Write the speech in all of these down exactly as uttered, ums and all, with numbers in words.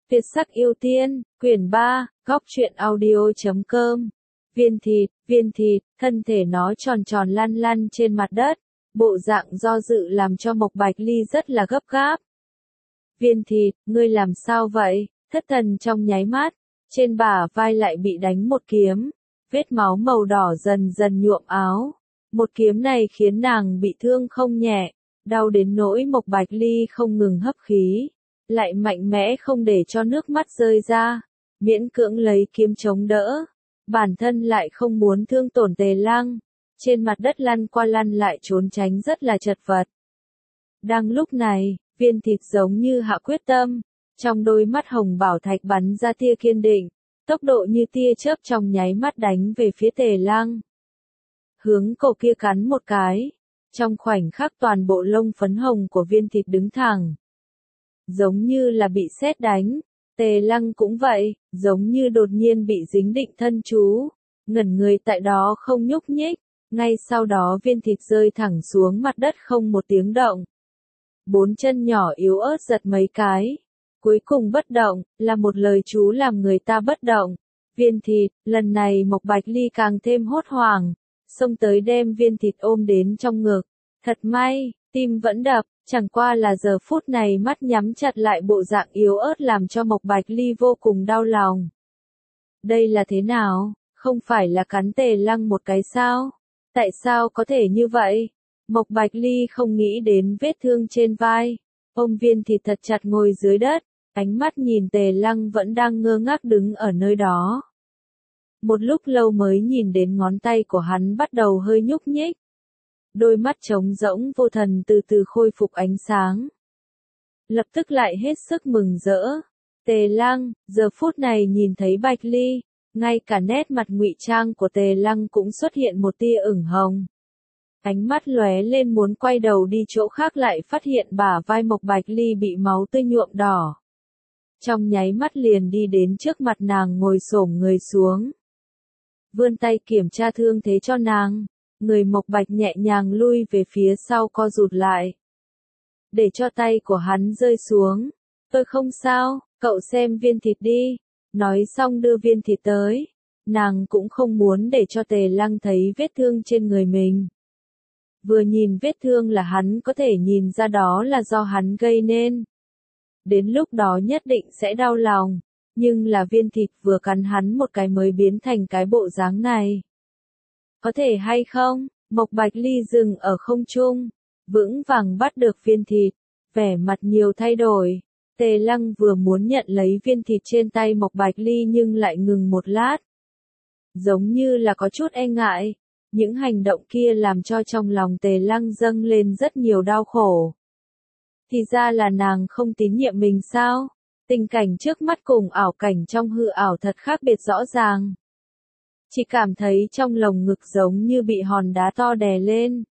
Việt sắc yêu tiên, quyển ba, góc truyện audio chấm com. Viên thịt, viên thịt, thân thể nó tròn tròn lăn lăn trên mặt đất, bộ dạng do dự làm cho Mộc Bạch Ly rất là gấp gáp. Viên thịt, ngươi làm sao vậy? Thất thần trong nháy mắt, trên bả vai lại bị đánh một kiếm, vết máu màu đỏ dần dần nhuộm áo. Một kiếm này khiến nàng bị thương không nhẹ, đau đến nỗi Mộc Bạch Ly không ngừng hấp khí, lại mạnh mẽ không để cho nước mắt rơi ra, miễn cưỡng lấy kiếm chống đỡ, bản thân lại không muốn thương tổn Tề Lăng, trên mặt đất lăn qua lăn lại trốn tránh rất là chật vật. Đang lúc này, viên thịt giống như hạ quyết tâm, trong đôi mắt hồng bảo thạch bắn ra tia kiên định, tốc độ như tia chớp trong nháy mắt đánh về phía Tề Lăng. Hướng cổ kia cắn một cái, trong khoảnh khắc toàn bộ lông phấn hồng của viên thịt đứng thẳng. Giống như là bị sét đánh, Tề Lăng cũng vậy, giống như đột nhiên bị dính định thân chú, ngẩn người tại đó không nhúc nhích, ngay sau đó viên thịt rơi thẳng xuống mặt đất không một tiếng động. Bốn chân nhỏ yếu ớt giật mấy cái, cuối cùng bất động, là một lời chú làm người ta bất động. Viên thịt, lần này Mộc Bạch Ly càng thêm hốt hoảng, xông tới đem viên thịt ôm đến trong ngực. Thật may, tim vẫn đập, chẳng qua là giờ phút này mắt nhắm chặt lại bộ dạng yếu ớt làm cho Mộc Bạch Ly vô cùng đau lòng. Đây là thế nào? Không phải là cắn Tề Lăng một cái sao? Tại sao có thể như vậy? Mộc Bạch Ly không nghĩ đến vết thương trên vai, ôm viên thịt thật chặt ngồi dưới đất, ánh mắt nhìn Tề Lăng vẫn đang ngơ ngác đứng ở nơi đó. Một lúc lâu mới nhìn đến ngón tay của hắn bắt đầu hơi nhúc nhích. Đôi mắt trống rỗng vô thần từ từ khôi phục ánh sáng. Lập tức lại hết sức mừng rỡ. Tề Lăng, giờ phút này nhìn thấy Bạch Ly, ngay cả nét mặt ngụy trang của Tề Lăng cũng xuất hiện một tia ửng hồng. Ánh mắt lóe lên muốn quay đầu đi chỗ khác lại phát hiện bả vai Mộc Bạch Ly bị máu tươi nhuộm đỏ. Trong nháy mắt liền đi đến trước mặt nàng ngồi xổm người xuống. Vươn tay kiểm tra thương thế cho nàng, người Mộc Bạch nhẹ nhàng lui về phía sau co rụt lại. Để cho tay của hắn rơi xuống, tôi không sao, cậu xem viên thịt đi, nói xong đưa viên thịt tới, nàng cũng không muốn để cho Tề Lăng thấy vết thương trên người mình. Vừa nhìn vết thương là hắn có thể nhìn ra đó là do hắn gây nên. Đến lúc đó nhất định sẽ đau lòng. Nhưng là viên thịt vừa cắn hắn một cái mới biến thành cái bộ dáng này. Có thể hay không? Mộc Bạch Ly dừng ở không trung, vững vàng bắt được viên thịt, vẻ mặt nhiều thay đổi. Tề Lăng vừa muốn nhận lấy viên thịt trên tay Mộc Bạch Ly nhưng lại ngừng một lát. Giống như là có chút e ngại, những hành động kia làm cho trong lòng Tề Lăng dâng lên rất nhiều đau khổ. Thì ra là nàng không tín nhiệm mình sao? Tình cảnh trước mắt cùng ảo cảnh trong hư ảo thật khác biệt rõ ràng. Chỉ cảm thấy trong lồng ngực giống như bị hòn đá to đè lên.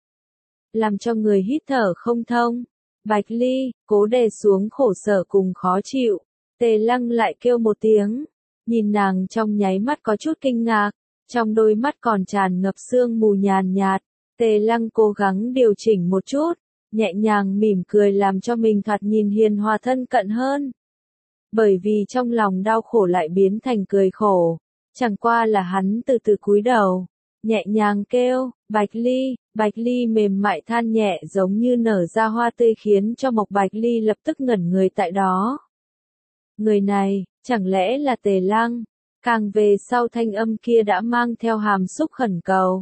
Làm cho người hít thở không thông. Bạch Ly, cố đè xuống khổ sở cùng khó chịu. Tề Lăng lại kêu một tiếng. Nhìn nàng trong nháy mắt có chút kinh ngạc. Trong đôi mắt còn tràn ngập sương mù nhàn nhạt. Tề Lăng cố gắng điều chỉnh một chút. Nhẹ nhàng mỉm cười làm cho mình thoạt nhìn hiền hòa thân cận hơn. Bởi vì trong lòng đau khổ lại biến thành cười khổ, chẳng qua là hắn từ từ cúi đầu, nhẹ nhàng kêu, Bạch Ly, Bạch Ly mềm mại than nhẹ giống như nở ra hoa tươi khiến cho Mộc Bạch Ly lập tức ngẩn người tại đó. Người này, chẳng lẽ là Tề Lăng? Càng về sau thanh âm kia đã mang theo hàm xúc khẩn cầu.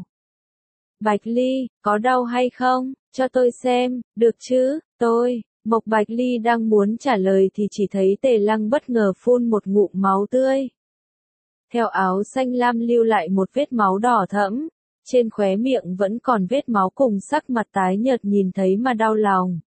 Bạch Ly, có đau hay không? Cho tôi xem, được chứ, tôi. Mộc Bạch Ly đang muốn trả lời thì chỉ thấy Tề Lăng bất ngờ phun một ngụm máu tươi. Theo áo xanh lam lưu lại một vết máu đỏ thẫm, trên khóe miệng vẫn còn vết máu cùng sắc mặt tái nhợt nhìn thấy mà đau lòng.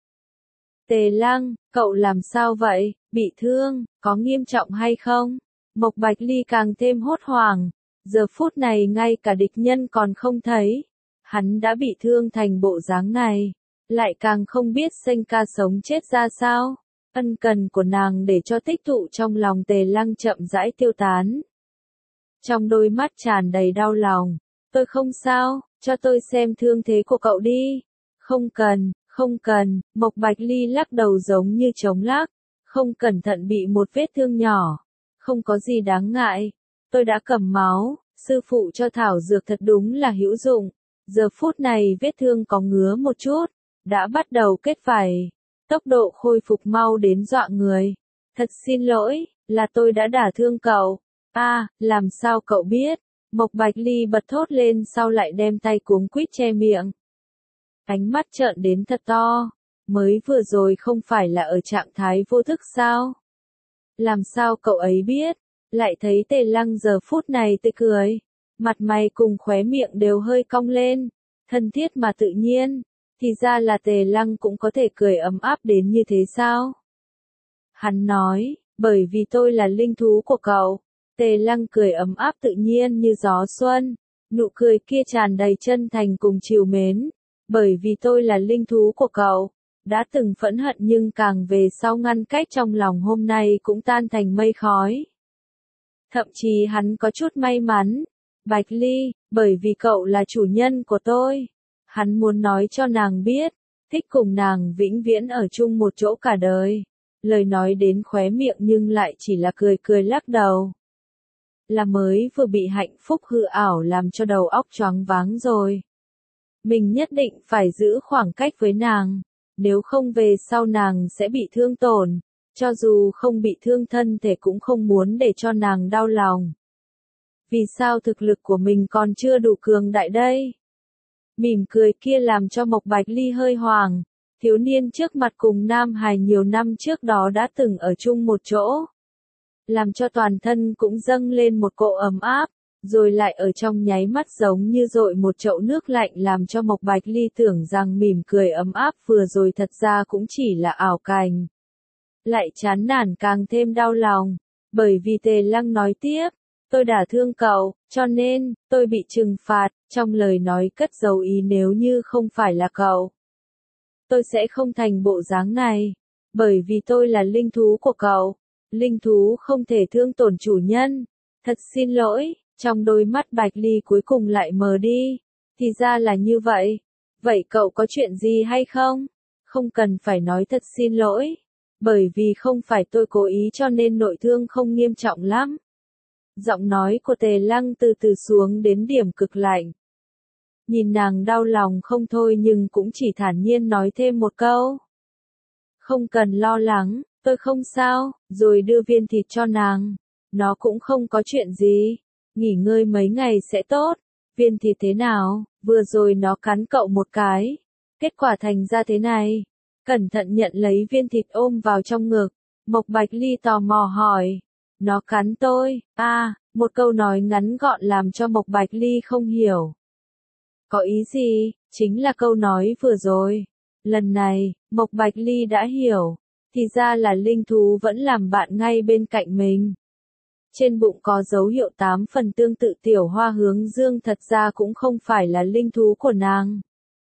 Tề Lăng, cậu làm sao vậy, bị thương, có nghiêm trọng hay không? Mộc Bạch Ly càng thêm hốt hoảng, giờ phút này ngay cả địch nhân còn không thấy, hắn đã bị thương thành bộ dáng này. Lại càng không biết Xanh ca sống chết ra sao, ân cần của nàng để cho tích tụ trong lòng Tề Lăng chậm rãi tiêu tán. Trong đôi mắt tràn đầy đau lòng, tôi không sao, cho tôi xem thương thế của cậu đi. Không cần, không cần, Mộc Bạch Ly lắc đầu giống như chống lắc, Không cẩn thận bị một vết thương nhỏ. Không có gì đáng ngại. Tôi đã cầm máu, sư phụ cho thảo dược thật đúng là hữu dụng. Giờ phút này vết thương có ngứa một chút, đã bắt đầu kết vảy. Tốc độ khôi phục mau đến dọa người. Thật xin lỗi, là tôi đã đả thương cậu. À, làm sao cậu biết? Mộc Bạch Ly bật thốt lên sau lại đem tay cuống quýt che miệng. Ánh mắt trợn đến thật to. Mới vừa rồi không phải là ở trạng thái vô thức sao? Làm sao cậu ấy biết? Lại thấy Tề Lăng giờ phút này tươi cười. Mặt mày cùng khóe miệng đều hơi cong lên. Thân thiết mà tự nhiên. Thì ra là Tề Lăng cũng có thể cười ấm áp đến như thế sao? Hắn nói, bởi vì tôi là linh thú của cậu. Tề Lăng cười ấm áp tự nhiên như gió xuân. Nụ cười kia tràn đầy chân thành cùng trìu mến. Bởi vì tôi là linh thú của cậu. Đã từng phẫn hận nhưng càng về sau ngăn cách trong lòng hôm nay cũng tan thành mây khói. Thậm chí hắn có chút may mắn. Bạch Ly, bởi vì cậu là chủ nhân của tôi. Hắn muốn nói cho nàng biết, thích cùng nàng vĩnh viễn ở chung một chỗ cả đời. Lời nói đến khóe miệng nhưng lại chỉ là cười cười lắc đầu. Là mới vừa bị hạnh phúc hư ảo làm cho đầu óc choáng váng rồi. Mình nhất định phải giữ khoảng cách với nàng. Nếu không về sau nàng sẽ bị thương tổn. Cho dù không bị thương thân thể cũng không muốn để cho nàng đau lòng. Vì sao thực lực của mình còn chưa đủ cường đại đây? Mỉm cười kia làm cho Mộc Bạch Ly hơi hoảng. Thiếu niên trước mặt cùng Nam Hải nhiều năm trước đó đã từng ở chung một chỗ. Làm cho toàn thân cũng dâng lên một cỗ ấm áp. Rồi lại ở trong nháy mắt giống như dội một chậu nước lạnh làm cho Mộc Bạch Ly tưởng rằng mỉm cười ấm áp vừa rồi thật ra cũng chỉ là ảo cảnh. Lại chán nản càng thêm đau lòng. Bởi vì Tề Lăng nói tiếp. Tôi đả thương cậu, cho nên, tôi bị trừng phạt, trong lời nói cất dấu ý nếu như không phải là cậu. Tôi sẽ không thành bộ dáng này, bởi vì tôi là linh thú của cậu. Linh thú không thể thương tổn chủ nhân. Thật xin lỗi, trong đôi mắt Bạch Ly cuối cùng lại mờ đi. Thì ra là như vậy. Vậy cậu có chuyện gì hay không? Không cần phải nói thật xin lỗi. Bởi vì không phải tôi cố ý cho nên nội thương không nghiêm trọng lắm. Giọng nói của Tề Lăng từ từ xuống đến điểm cực lạnh. Nhìn nàng đau lòng không thôi nhưng cũng chỉ thản nhiên nói thêm một câu. Không cần lo lắng, tôi không sao, rồi đưa viên thịt cho nàng. Nó cũng không có chuyện gì. Nghỉ ngơi mấy ngày sẽ tốt. Viên thịt thế nào, vừa rồi nó cắn cậu một cái. Kết quả thành ra thế này. Cẩn thận nhận lấy viên thịt ôm vào trong ngực. Mộc Bạch Ly tò mò hỏi. Nó cắn tôi, à, một câu nói ngắn gọn làm cho Mộc Bạch Ly không hiểu. Có ý gì, chính là câu nói vừa rồi. Lần này, Mộc Bạch Ly đã hiểu, thì ra là linh thú vẫn làm bạn ngay bên cạnh mình. Trên bụng có dấu hiệu tám phần tương tự tiểu hoa hướng dương thật ra cũng không phải là linh thú của nàng.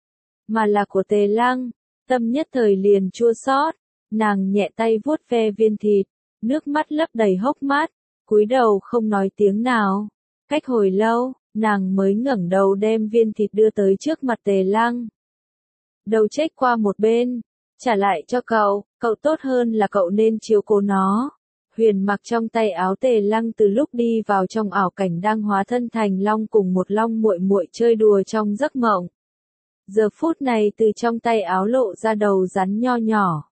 Mà là của Tề Lăng, tâm nhất thời liền chua xót, nàng nhẹ tay vuốt ve viên thịt. Nước mắt lấp đầy hốc mắt, cúi đầu không nói tiếng nào. Cách hồi lâu, nàng mới ngẩng đầu đem viên thịt đưa tới trước mặt Tề Lăng. Đầu chếch qua một bên, trả lại cho cậu, cậu tốt hơn là cậu nên chiếu cố nó. Huyền mặc trong tay áo Tề Lăng từ lúc đi vào trong ảo cảnh đang hóa thân thành long cùng một long muội muội chơi đùa trong giấc mộng. Giờ phút này từ trong tay áo lộ ra đầu rắn nho nhỏ.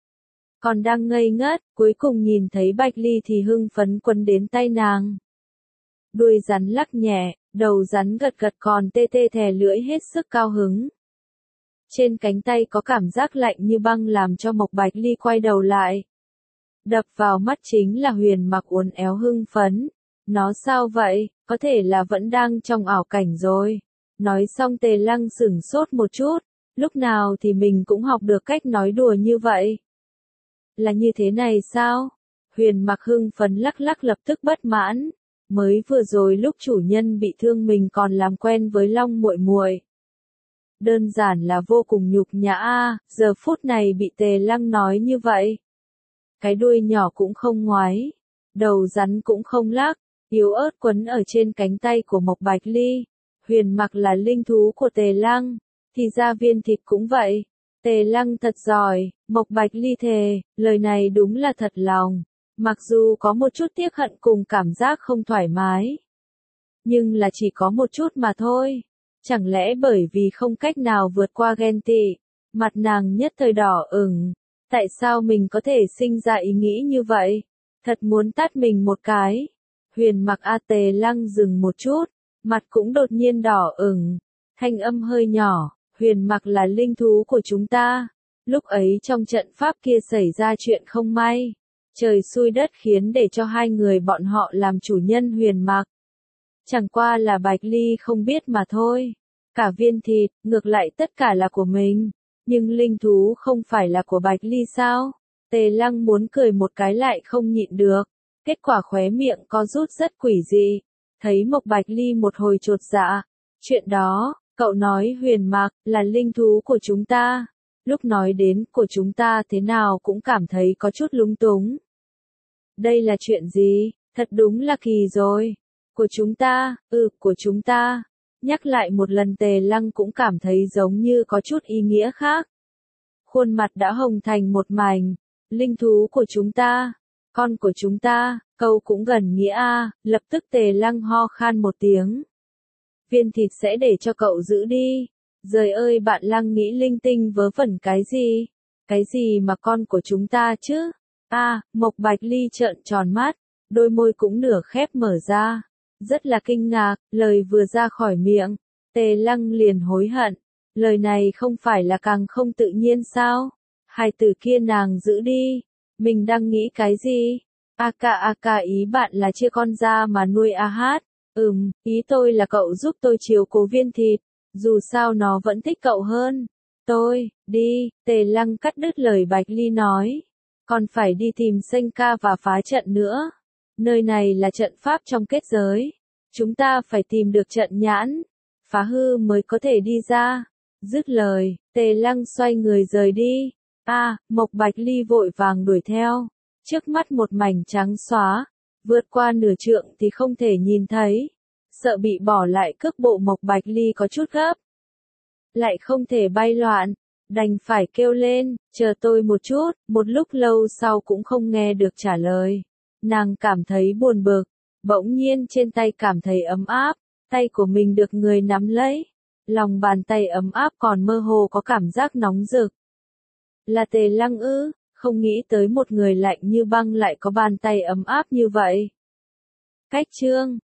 Còn đang ngây ngất, cuối cùng nhìn thấy Bạch Ly thì hưng phấn quấn đến tay nàng. Đuôi rắn lắc nhẹ, đầu rắn gật gật còn tê tê thè lưỡi hết sức cao hứng. Trên cánh tay có cảm giác lạnh như băng làm cho Mộc Bạch Ly quay đầu lại. Đập vào mắt chính là Huyền mặc uốn éo hưng phấn. Nó sao vậy, có thể là vẫn đang trong ảo cảnh rồi. Nói xong Tề Lăng sửng sốt một chút, lúc nào thì mình cũng học được cách nói đùa như vậy. Là như thế này sao? Huyền mặc hưng phấn lắc lắc lập tức bất mãn. Mới vừa rồi lúc chủ nhân bị thương mình còn làm quen với long muội muội. Đơn giản là vô cùng nhục nhã a, giờ phút này bị Tề Lăng nói như vậy. Cái đuôi nhỏ cũng không ngoái, đầu rắn cũng không lắc, yếu ớt quấn ở trên cánh tay của Mộc Bạch Ly. Huyền mặc là linh thú của Tề Lăng, thì ra viên thịt cũng vậy. Tề Lăng thật giỏi, Mộc Bạch Ly thề, lời này đúng là thật lòng. Mặc dù có một chút tiếc hận cùng cảm giác không thoải mái. Nhưng là chỉ có một chút mà thôi. Chẳng lẽ bởi vì không cách nào vượt qua ghen tị, mặt nàng nhất thời đỏ ửng. Tại sao mình có thể sinh ra ý nghĩ như vậy? Thật muốn tát mình một cái. Huyền Mặc A Tề Lăng dừng một chút, mặt cũng đột nhiên đỏ ửng. Thanh âm hơi nhỏ, Huyền Mặc là linh thú của chúng ta. Lúc ấy trong trận pháp kia xảy ra chuyện không may. Trời xui đất khiến để cho hai người bọn họ làm chủ nhân Huyền Mặc. Chẳng qua là Bạch Ly không biết mà thôi. Cả viên thịt, ngược lại tất cả là của mình. Nhưng linh thú không phải là của Bạch Ly sao? Tề Lăng muốn cười một cái lại không nhịn được. Kết quả khóe miệng có rút rất quỷ dị. Thấy Mộc Bạch Ly một hồi chột dạ. Chuyện đó, cậu nói Huyền Mặc là linh thú của chúng ta. Lúc nói đến của chúng ta thế nào cũng cảm thấy có chút lúng túng. Đây là chuyện gì? Thật đúng là kỳ rồi. Của chúng ta, ừ, của chúng ta. Nhắc lại một lần Tề Lăng cũng cảm thấy giống như có chút ý nghĩa khác. Khuôn mặt đã hồng thành một mảnh. Linh thú của chúng ta, con của chúng ta, câu cũng gần nghĩa a. Lập tức Tề Lăng ho khan một tiếng. Viên thịt sẽ để cho cậu giữ đi. Giời ơi bạn Lăng nghĩ linh tinh vớ vẩn cái gì? Cái gì mà con của chúng ta chứ? A, à, Mộc Bạch Ly trợn tròn mắt, đôi môi cũng nửa khép mở ra. Rất là kinh ngạc, lời vừa ra khỏi miệng, Tề Lăng liền hối hận. Lời này không phải là càng không tự nhiên sao? Hai từ kia nàng giữ đi. Mình đang nghĩ cái gì? A ca a ca ý bạn là chia con ra mà nuôi A hát. Ừm, ý tôi là cậu giúp tôi chiều cố viên thịt. Dù sao nó vẫn thích cậu hơn. Tôi, đi, Tề Lăng cắt đứt lời Bạch Ly nói. Còn phải đi tìm Senka và phá trận nữa. Nơi này là trận pháp trong kết giới. Chúng ta phải tìm được trận nhãn. Phá hư mới có thể đi ra. Dứt lời, Tề Lăng xoay người rời đi. A, à, Mộc Bạch Ly vội vàng đuổi theo. Trước mắt một mảnh trắng xóa. Vượt qua nửa trượng thì không thể nhìn thấy. Sợ bị bỏ lại cước bộ Mộc Bạch Ly có chút gấp. Lại không thể bay loạn. Đành phải kêu lên, chờ tôi một chút, một lúc lâu sau cũng không nghe được trả lời. Nàng cảm thấy buồn bực, bỗng nhiên trên tay cảm thấy ấm áp, tay của mình được người nắm lấy. Lòng bàn tay ấm áp còn mơ hồ có cảm giác nóng rực. Là Tề Lăng ư, không nghĩ tới một người lạnh như băng lại có bàn tay ấm áp như vậy. Cách chương